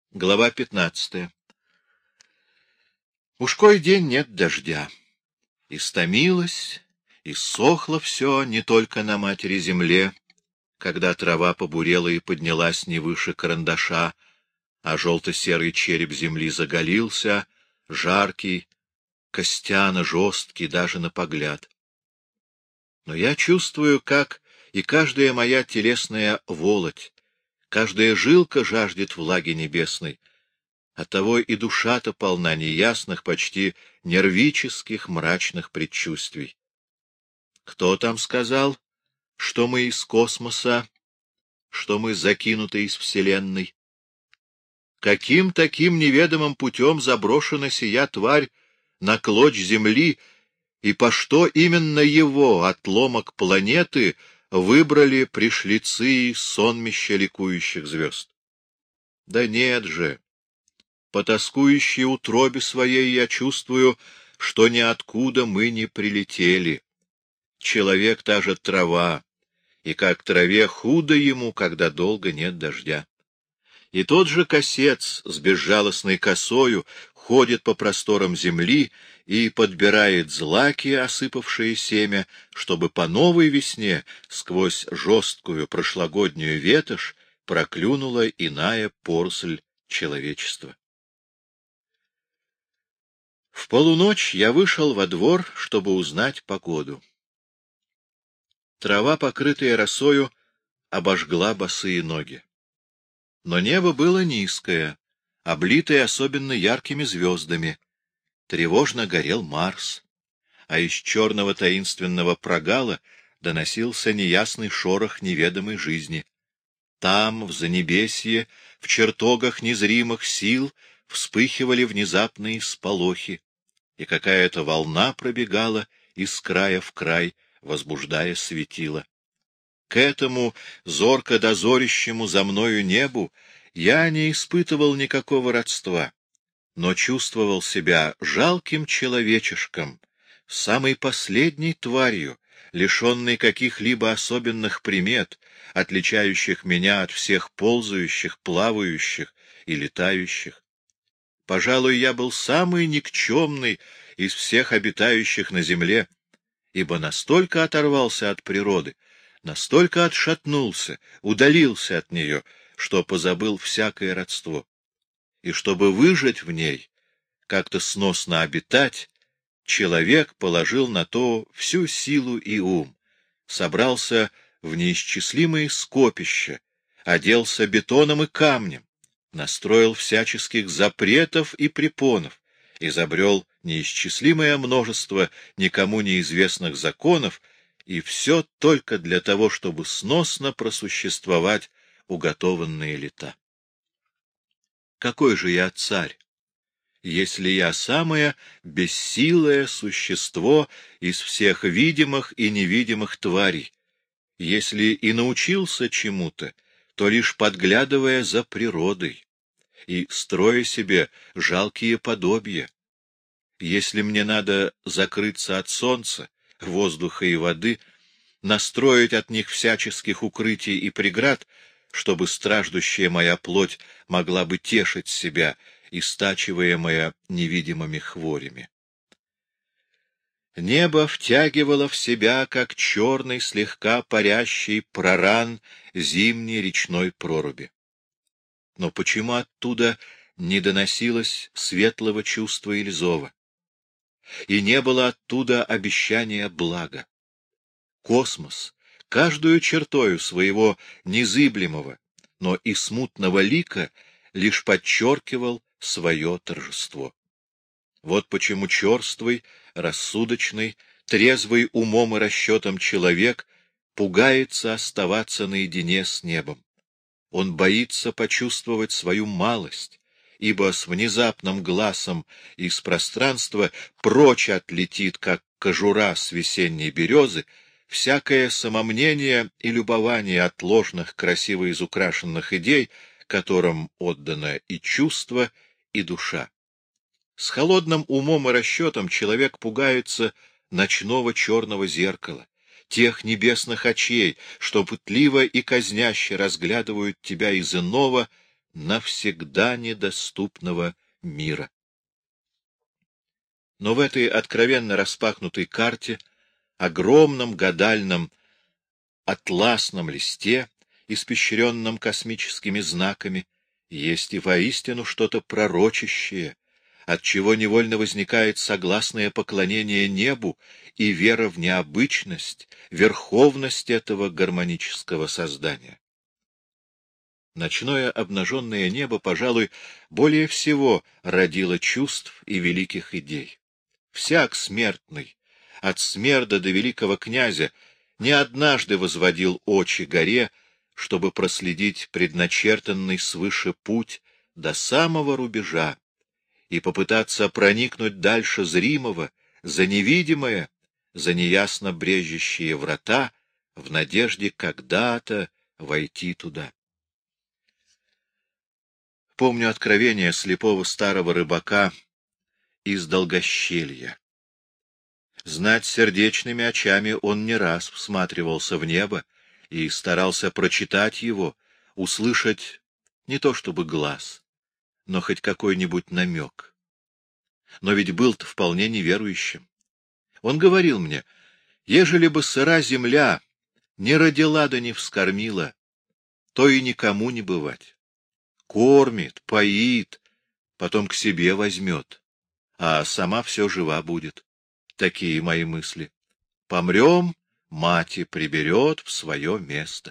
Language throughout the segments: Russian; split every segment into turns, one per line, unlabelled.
Глава 15. Уж кой день нет дождя. Истомилось, иссохло все не только на матери земле, когда трава побурела и поднялась не выше карандаша, а желто-серый череп земли заголился, жаркий, костяно-жесткий даже на погляд. Но я чувствую, как и каждая моя телесная волоть, каждая жилка жаждет влаги небесной. Оттого и душа-то полна неясных, почти нервических, мрачных предчувствий. Кто там сказал, что мы из космоса, что мы закинуты из Вселенной? Каким таким неведомым путем заброшена сия тварь на клочь земли, и по что именно его, отломок планеты, выбрали пришлицы сонмища ликующих звезд? Да нет же! По тоскующей утробе своей я чувствую, что ниоткуда мы не прилетели. Человек — та же трава, и как траве худо ему, когда долго нет дождя. И тот же косец с безжалостной косою ходит по просторам земли и подбирает злаки, осыпавшие семя, чтобы по новой весне сквозь жесткую прошлогоднюю ветошь проклюнула иная поросль человечества. В полуночь я вышел во двор, чтобы узнать погоду. Трава, покрытая росою, обожгла босые ноги. Но небо было низкое, облитое особенно яркими звездами. Тревожно горел Марс, а из черного таинственного прогала доносился неясный шорох неведомой жизни. Там, в занебесье, в чертогах незримых сил, вспыхивали внезапные сполохи, и какая-то волна пробегала из края в край, возбуждая светило. К этому зорко дозорящему за мною небу я не испытывал никакого родства, но чувствовал себя жалким человечишком, самой последней тварью, лишенной каких-либо особенных примет, отличающих меня от всех ползающих, плавающих и летающих. Пожалуй, я был самый никчемный из всех обитающих на земле, ибо настолько оторвался от природы, настолько отшатнулся, удалился от нее, что позабыл всякое родство. И чтобы выжить в ней, как-то сносно обитать, человек положил на то всю силу и ум, собрался в неисчислимые скопища, оделся бетоном и камнем, настроил всяческих запретов и препонов, изобрел неисчислимое множество никому неизвестных законов, и все только для того, чтобы сносно просуществовать уготованные лета. Какой же я царь, если я самое бессилое существо из всех видимых и невидимых тварей, если и научился чему-то, то лишь подглядывая за природой и строя себе жалкие подобия? Если мне надо закрыться от солнца, воздуха и воды, настроить от них всяческих укрытий и преград, чтобы страждущая моя плоть могла бы тешить себя, истачиваемая невидимыми хворями. Небо втягивало в себя, как черный, слегка парящий проран зимней речной проруби. Но почему оттуда не доносилось светлого чувства или зова? И не было оттуда обещания блага. Космос каждую чертою своего незыблемого, но и смутного лика лишь подчеркивал свое торжество. Вот почему черствый, рассудочный, трезвый умом и расчетом человек пугается оставаться наедине с небом. Он боится почувствовать свою малость, ибо с внезапным глазом из пространства прочь отлетит, как кожура с весенней березы, всякое самомнение и любование от ложных, красиво изукрашенных идей, которым отдано и чувство, и душа. С холодным умом и расчетом человек пугается ночного черного зеркала, тех небесных очей, что пытливо и казняще разглядывают тебя из иного, навсегда недоступного мира. Но в этой откровенно распахнутой карте, огромном гадальном атласном листе, испещренном космическими знаками, есть и воистину что-то пророчащее, отчего невольно возникает согласное поклонение небу и вера в необычность, верховность этого гармонического создания. Ночное обнаженное небо, пожалуй, более всего родило чувств и великих идей. Всяк смертный, от Смерда до великого князя, не однажды возводил очи горе, чтобы проследить предначертанный свыше путь до самого рубежа и попытаться проникнуть дальше зримого, за невидимое, за неясно брежущие врата, в надежде когда-то войти туда. Помню откровение слепого старого рыбака из Долгощелья. Знать сердечными очами он не раз всматривался в небо и старался прочитать его, услышать не то чтобы глаз, но хоть какой-нибудь намек. Но ведь был-то вполне неверующим. Он говорил мне, ежели бы сыра земля не родила да не вскормила, то и никому не бывать. Кормит, поит, потом к себе возьмет, а сама все жива будет. Такие мои мысли. Помрем, мати приберет в свое место.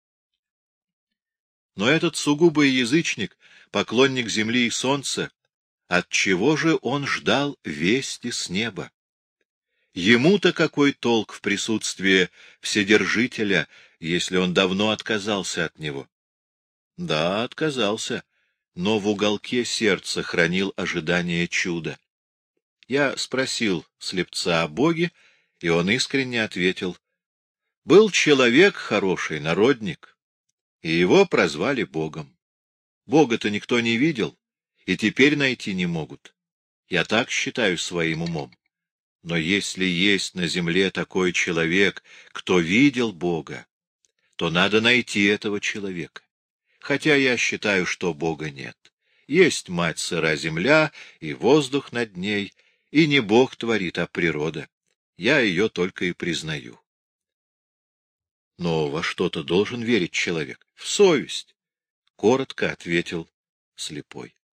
Но этот сугубый язычник, поклонник земли и солнца, отчего же он ждал вести с неба? Ему-то какой толк в присутствии Вседержителя, если он давно отказался от него? Да, отказался, но в уголке сердца хранил ожидание чуда. Я спросил слепца о Боге, и он искренне ответил: был человек хороший, народник, и его прозвали Богом. Бога-то никто не видел, и теперь найти не могут. Я так считаю своим умом. Но если есть на земле такой человек, кто видел Бога, то надо найти этого человека. Хотя я считаю, что Бога нет. Есть мать сыра земля и воздух над ней, и не Бог творит, а природа. Я ее только и признаю. Но во что-то должен верить человек. В совесть, — коротко ответил слепой.